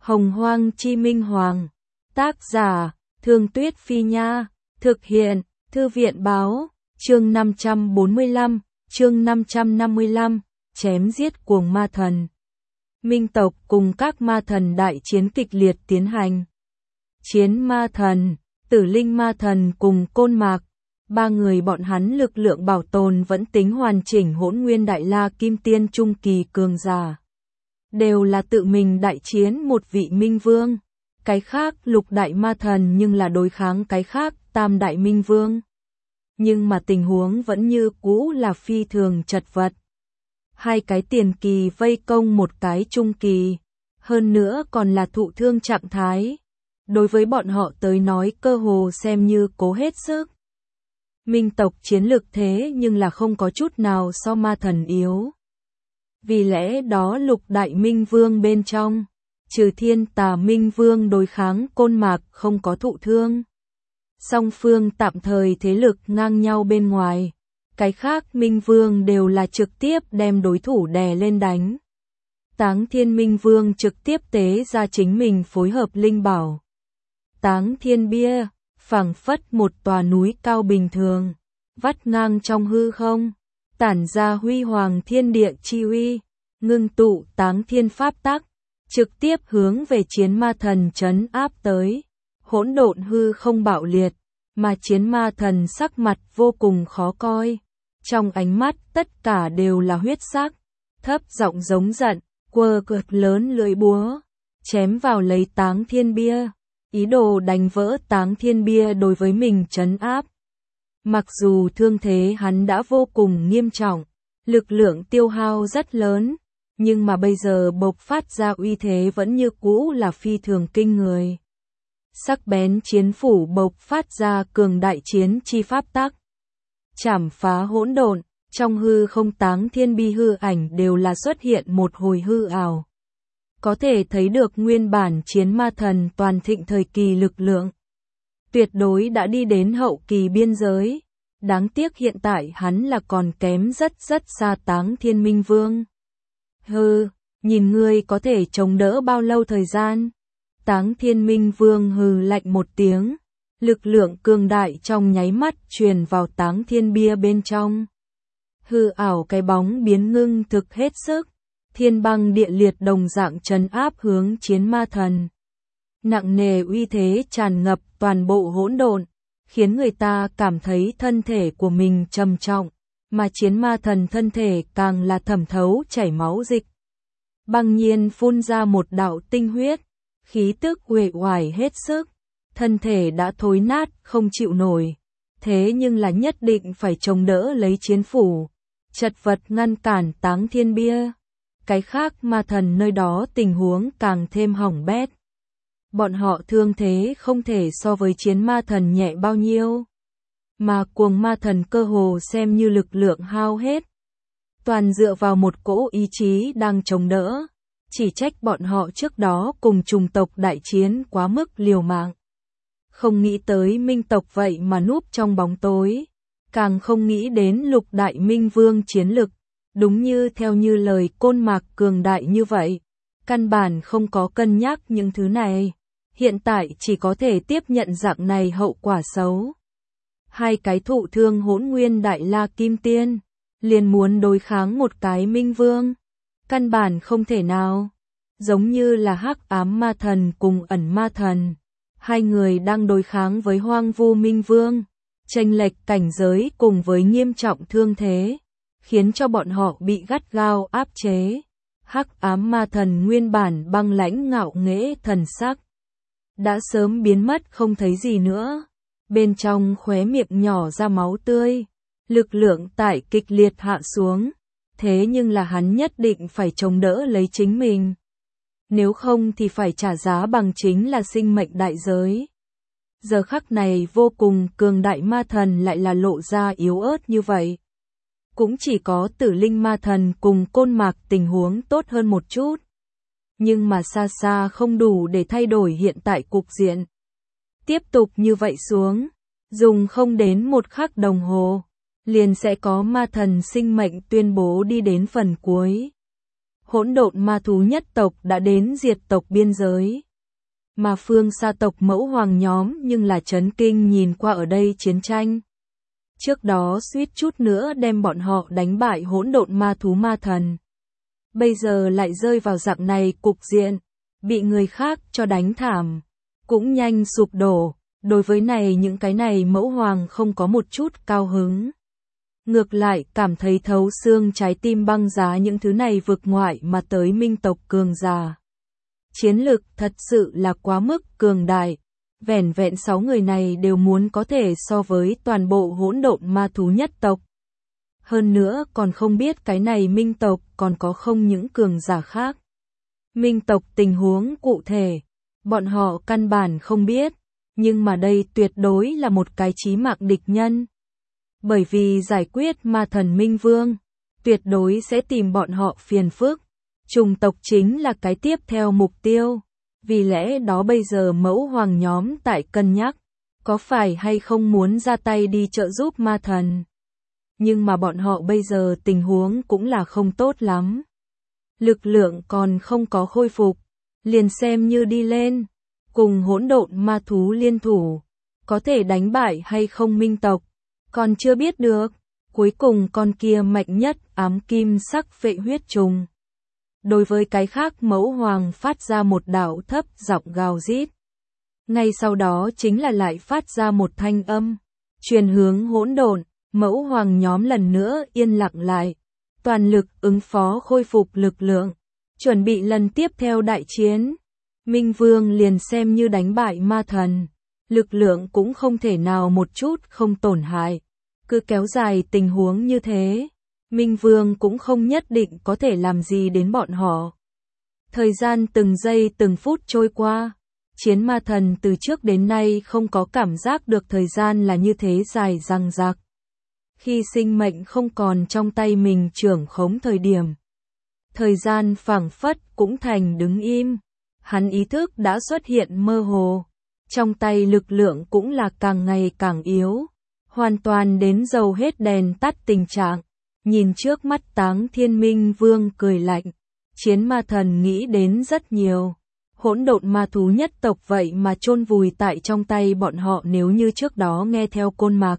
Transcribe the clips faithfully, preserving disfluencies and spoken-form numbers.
Hồng Hoang Chi Minh Hoàng. Tác giả, Thương Tuyết Phi Nha. Thực hiện, Thư viện Báo. Chương năm trăm bốn mươi lăm, chương năm trăm năm mươi lăm, chém giết cuồng ma thần. Minh tộc cùng các ma thần đại chiến kịch liệt tiến hành. Chiến ma thần, Tử Linh ma thần cùng Côn Mạc, ba người bọn hắn lực lượng bảo tồn vẫn tính hoàn chỉnh hỗn nguyên đại la kim tiên trung kỳ cường giả. Đều là tự mình đại chiến một vị minh vương. Cái khác lục đại ma thần nhưng là đối kháng cái khác tam đại minh vương. Nhưng mà tình huống vẫn như cũ là phi thường chật vật. Hai cái tiền kỳ vây công một cái trung kỳ, hơn nữa còn là thụ thương trạng thái. Đối với bọn họ tới nói cơ hồ xem như cố hết sức. Minh tộc chiến lực thế nhưng là không có chút nào so ma thần yếu. Vì lẽ đó lục đại minh vương bên trong, trừ thiên tà minh vương đối kháng Côn Mạc không có thụ thương. Song phương tạm thời thế lực ngang nhau bên ngoài, cái khác minh vương đều là trực tiếp đem đối thủ đè lên đánh. Táng Thiên Minh Vương trực tiếp tế ra chính mình phối hợp linh bảo. Táng Thiên Bia, phảng phất một tòa núi cao bình thường, vắt ngang trong hư không, tản ra huy hoàng thiên địa chi uy, ngưng tụ Táng Thiên pháp tắc, trực tiếp hướng về chiến ma thần trấn áp tới. Hỗn độn hư không bạo liệt, mà chiến ma thần sắc mặt vô cùng khó coi. Trong ánh mắt tất cả đều là huyết sắc, thấp giọng giống giận, quơ cợt lớn lưỡi búa, chém vào lấy Táng Thiên Bia, ý đồ đánh vỡ Táng Thiên Bia đối với mình trấn áp. Mặc dù thương thế hắn đã vô cùng nghiêm trọng, lực lượng tiêu hao rất lớn, nhưng mà bây giờ bộc phát ra uy thế vẫn như cũ là phi thường kinh người. Sắc bén chiến phủ bộc phát ra cường đại chiến chi pháp tắc. Chảm phá hỗn độn, trong hư không Táng Thiên Bi hư ảnh đều là xuất hiện một hồi hư ảo. Có thể thấy được nguyên bản chiến ma thần toàn thịnh thời kỳ lực lượng. Tuyệt đối đã đi đến hậu kỳ biên giới. Đáng tiếc hiện tại hắn là còn kém rất rất xa Táng Thiên Minh Vương. Hừ, nhìn ngươi có thể chống đỡ bao lâu thời gian? Táng Thiên Minh Vương hừ lạnh một tiếng. Lực lượng cường đại trong nháy mắt truyền vào Táng Thiên Bia bên trong. Hư ảo cái bóng biến ngưng thực hết sức. Thiên băng địa liệt đồng dạng trấn áp hướng chiến ma thần. Nặng nề uy thế tràn ngập toàn bộ hỗn độn, khiến người ta cảm thấy thân thể của mình trầm trọng, mà chiến ma thần thân thể càng là thẩm thấu chảy máu dịch. Băng nhiên phun ra một đạo tinh huyết, khí tức uể oải hết sức, thân thể đã thối nát không chịu nổi, thế nhưng là nhất định phải chống đỡ lấy chiến phủ, chật vật ngăn cản Táng Thiên Bia. Cái khác ma thần nơi đó tình huống càng thêm hỏng bét. Bọn họ thương thế không thể so với chiến ma thần nhẹ bao nhiêu. Mà cuồng ma thần cơ hồ xem như lực lượng hao hết. Toàn dựa vào một cỗ ý chí đang chống đỡ. Chỉ trách bọn họ trước đó cùng trùng tộc đại chiến quá mức liều mạng. Không nghĩ tới minh tộc vậy mà núp trong bóng tối. Càng không nghĩ đến lục đại minh vương chiến lực. Đúng như theo như lời Côn Mạc cường đại như vậy. Căn bản không có cân nhắc những thứ này. Hiện tại chỉ có thể tiếp nhận dạng này hậu quả xấu. Hai cái thụ thương hỗn nguyên đại la kim tiên. Liền muốn đối kháng một cái minh vương. Căn bản không thể nào. Giống như là hắc ám ma thần cùng ẩn ma thần. Hai người đang đối kháng với hoang vu minh vương. Chênh lệch cảnh giới cùng với nghiêm trọng thương thế. Khiến cho bọn họ bị gắt gao áp chế. Hắc ám ma thần nguyên bản băng lãnh ngạo nghễ thần sắc. Đã sớm biến mất không thấy gì nữa. Bên trong khóe miệng nhỏ ra máu tươi. Lực lượng tại kịch liệt hạ xuống. Thế nhưng là hắn nhất định phải chống đỡ lấy chính mình. Nếu không thì phải trả giá bằng chính là sinh mệnh đại giới. Giờ khắc này vô cùng cường đại ma thần lại là lộ ra yếu ớt như vậy. Cũng chỉ có Tử Linh ma thần cùng Côn Mạc tình huống tốt hơn một chút. Nhưng mà xa xa không đủ để thay đổi hiện tại cục diện. Tiếp tục như vậy xuống, dùng không đến một khắc đồng hồ, liền sẽ có ma thần sinh mệnh tuyên bố đi đến phần cuối. hỗn độn ma thú nhất tộc đã đến diệt tộc biên giới. Mà phương xa tộc mẫu hoàng nhóm nhưng là chấn kinh nhìn qua ở đây chiến tranh. Trước đó suýt chút nữa đem bọn họ đánh bại hỗn độn ma thú ma thần. Bây giờ lại rơi vào dạng này cục diện, bị người khác cho đánh thảm, cũng nhanh sụp đổ. Đối với này những cái này mẫu hoàng không có một chút cao hứng. Ngược lại cảm thấy thấu xương trái tim băng giá những thứ này vực ngoại mà tới minh tộc cường giả. Chiến lực thật sự là quá mức cường đại, vẻn vẹn sáu người này đều muốn có thể so với toàn bộ hỗn độn ma thú nhất tộc. Hơn nữa còn không biết cái này minh tộc còn có không những cường giả khác. Minh tộc tình huống cụ thể, bọn họ căn bản không biết, nhưng mà đây tuyệt đối là một cái chí mạng địch nhân. Bởi vì giải quyết ma thần Minh Vương, tuyệt đối sẽ tìm bọn họ phiền phức. Chủng tộc chính là cái tiếp theo mục tiêu. Vì lẽ đó bây giờ mẫu hoàng nhóm tại cân nhắc, có phải hay không muốn ra tay đi trợ giúp ma thần. Nhưng mà bọn họ bây giờ tình huống cũng là không tốt lắm. Lực lượng còn không có khôi phục, liền xem như đi lên, cùng hỗn độn ma thú liên thủ, có thể đánh bại hay không minh tộc, còn chưa biết được. Cuối cùng con kia mạnh nhất ám kim sắc vệ huyết trùng. Đối với cái khác mẫu hoàng phát ra một đạo thấp giọng gào rít. Ngay sau đó chính là lại phát ra một thanh âm, truyền hướng hỗn độn, mẫu hoàng nhóm lần nữa yên lặng lại, toàn lực ứng phó khôi phục lực lượng, chuẩn bị lần tiếp theo đại chiến. Minh Vương liền xem như đánh bại ma thần, lực lượng cũng không thể nào một chút không tổn hại. Cứ kéo dài tình huống như thế, Minh Vương cũng không nhất định có thể làm gì đến bọn họ. Thời gian từng giây từng phút trôi qua, chiến ma thần từ trước đến nay không có cảm giác được thời gian là như thế dài dằng dặc. Khi sinh mệnh không còn trong tay mình trưởng khống thời điểm, thời gian phảng phất cũng thành đứng im. Hắn ý thức đã xuất hiện mơ hồ, trong tay lực lượng cũng là càng ngày càng yếu, hoàn toàn đến dầu hết đèn tắt tình trạng. Nhìn trước mắt Táng Thiên Minh Vương cười lạnh, chiến ma thần nghĩ đến rất nhiều. Hỗn độn ma thú nhất tộc vậy mà chôn vùi tại trong tay bọn họ, nếu như trước đó nghe theo Côn Mạc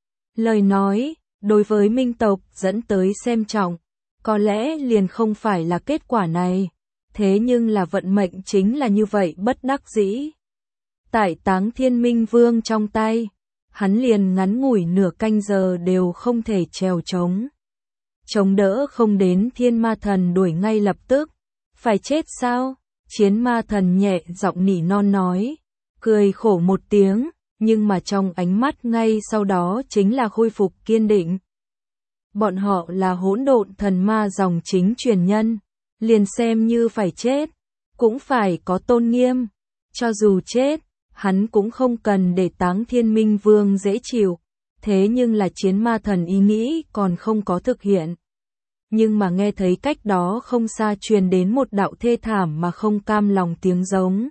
lời nói, đối với minh tộc dẫn tới xem trọng, có lẽ liền không phải là kết quả này. Thế nhưng là vận mệnh chính là như vậy bất đắc dĩ. Tại Táng Thiên Minh Vương trong tay, hắn liền ngắn ngủi nửa canh giờ đều không thể trèo trống. Chống đỡ không đến thiên ma thần đuổi ngay lập tức. Phải chết sao? Chiến ma thần nhẹ giọng nỉ non nói, cười khổ một tiếng, nhưng mà trong ánh mắt ngay sau đó chính là khôi phục kiên định. Bọn họ là hỗn độn thần ma dòng chính truyền nhân, liền xem như phải chết, cũng phải có tôn nghiêm. Cho dù chết, hắn cũng không cần để Táng Thiên Minh Vương dễ chịu. Thế nhưng là chiến ma thần ý nghĩ còn không có thực hiện. Nhưng mà nghe thấy cách đó không xa truyền đến một đạo thê thảm mà không cam lòng tiếng giống.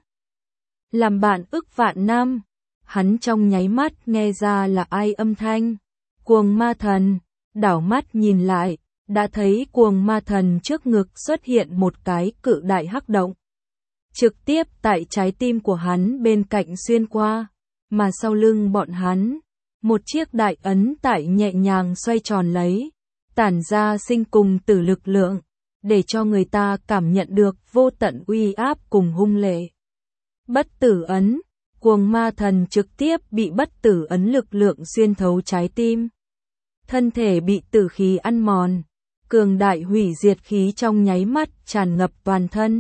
Làm bạn ức vạn năm, hắn trong nháy mắt nghe ra là ai âm thanh. Cuồng ma thần, đảo mắt nhìn lại, đã thấy cuồng ma thần trước ngực xuất hiện một cái cự đại hắc động. Trực tiếp tại trái tim của hắn bên cạnh xuyên qua, mà sau lưng bọn hắn, một chiếc đại ấn tại nhẹ nhàng xoay tròn lấy, tản ra sinh cùng tử lực lượng, để cho người ta cảm nhận được vô tận uy áp cùng hung lệ. Bất tử ấn, cuồng ma thần trực tiếp bị bất tử ấn lực lượng xuyên thấu trái tim. Thân thể bị tử khí ăn mòn, cường đại hủy diệt khí trong nháy mắt tràn ngập toàn thân.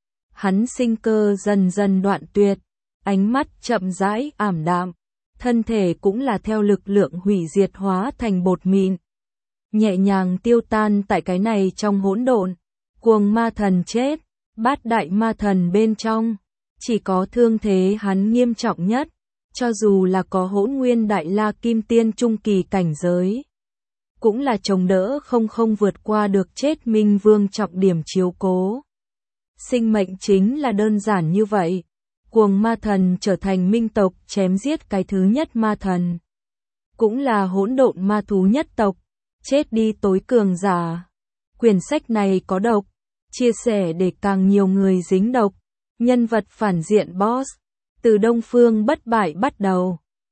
Hắn sinh cơ dần dần đoạn tuyệt, ánh mắt chậm rãi ảm đạm, thân thể cũng là theo lực lượng hủy diệt hóa thành bột mịn, nhẹ nhàng tiêu tan tại cái này trong hỗn độn. Cuồng ma thần chết, bát đại ma thần bên trong, chỉ có thương thế hắn nghiêm trọng nhất, cho dù là có hỗn nguyên đại la kim tiên trung kỳ cảnh giới, cũng là chống đỡ không không vượt qua được chết Minh Vương trọng điểm chiếu cố. Sinh mệnh chính là đơn giản như vậy. Cuồng ma thần trở thành minh tộc chém giết cái thứ nhất ma thần, cũng là hỗn độn ma thú nhất tộc, chết đi tối cường giả. Quyển sách này có độc, chia sẻ để càng nhiều người dính độc. Nhân vật phản diện Boss. Từ Đông Phương bất bại bắt đầu.